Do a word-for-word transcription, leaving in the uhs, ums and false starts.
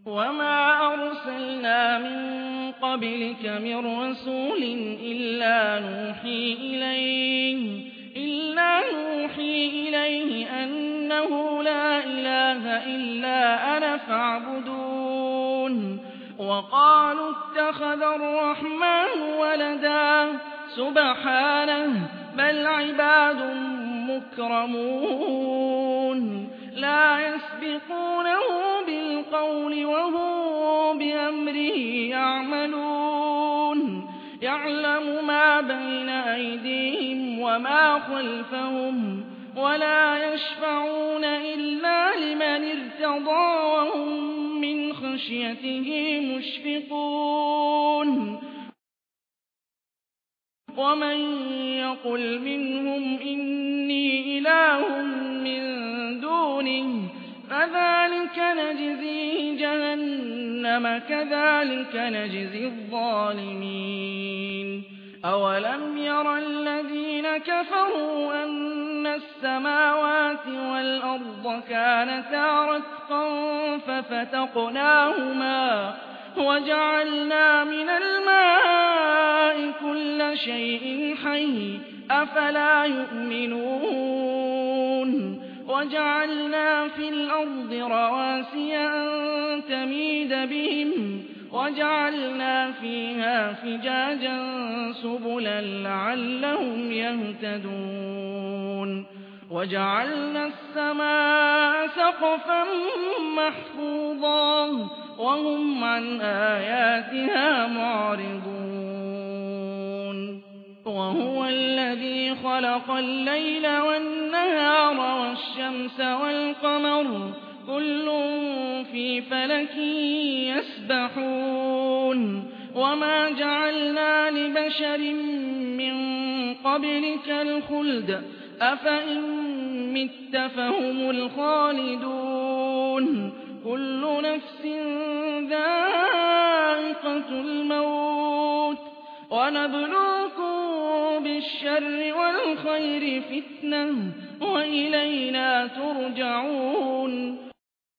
وَمَا أَرْسَلْنَا مِن قَبْلِكَ مِن رَّسُولٍ إِلَّا نُوحِي إِلَيْهِ إِلَّا نُوحِي إِلَيْهِ أَنَّهُ لَا إِلَٰهَ إِلَّا أَنَا فَاعْبُدُونِ وَقَالُوا اتَّخَذَ الرَّحْمَٰنُ وَلَدًا سُبْحَانَهُ بَلْ عِبَادٌ مُّكْرَمُونَ لَا يَسْبِقُونَهُ بِالْقَوْلِ وَهُم بِأَمْرِهِ يَعْمَلُونَ يَعْلَمُ مَا بَيْنَ أَيْدِيهِمْ وَمَا خَلْفَهُمْ وَلَا يَشْفَعُونَ إِلَّا لِمَنِ ارْتَضَىٰ وَهُم مِّنْ خَشْيَتِهِ مُشْفِقُونَ وَمَن يَقُلْ مِنْهُمْ إِنِّي إِلَٰهٌ مِّن دُونِهِ فَذَٰلِكَ نَجْزِيهِ جَهَنَّمَ كَذَٰلِكَ نَجْزِي الظَّالِمِينَ أَوَلَمْ يَرَ الَّذِينَ كَفَرُوا أَنَّ السَّمَاوَاتِ وَالْأَرْضَ كَانَتَا رَتْقًا فَفَتَقْنَاهُمَا وَجَعَلْنَا مِنَ الْمَاءِ كُلَّ شَيْءٍ حَيٍّ ۖ أَفَلَا يُؤْمِنُونَ وَجَعَلْنَا فِي الْأَرْضِ رَوَاسِيَ أَن تَمِيدَ بِهِمْ وَجَعَلْنَا فِيهَا فِجَاجًا سُبُلًا لَّعَلَّهُمْ يَهْتَدُونَ وَجَعَلْنَا السَّمَاءَ سَقْفًا مَّحْفُوظًا وَهُمْ عَنْ آيَاتِهَا مُعْرِضُونَ وَهُوَ الَّذِي خَلَقَ اللَّيْلَ وَالنَّهَارَ وَالشَّمْسَ وَالْقَمَرَ كُلٌّ فِي فَلَكٍ يَسْبَحُونَ وَمَا جَعَلْنَا لِبَشَرٍ مِّن قَبْلِكَ الْخُلْدَ أَفَإِن مِّتَّ فَهُمُ الْخَالِدُونَ كُلُّ نَفْسٍ ذَائِقَةُ الْمَوْتِ وَنَبْلُوكُم بِالشَّرِّ وَالْخَيْرِ فِتْنَةً وَإِلَيْنَا تُرْجَعُونَ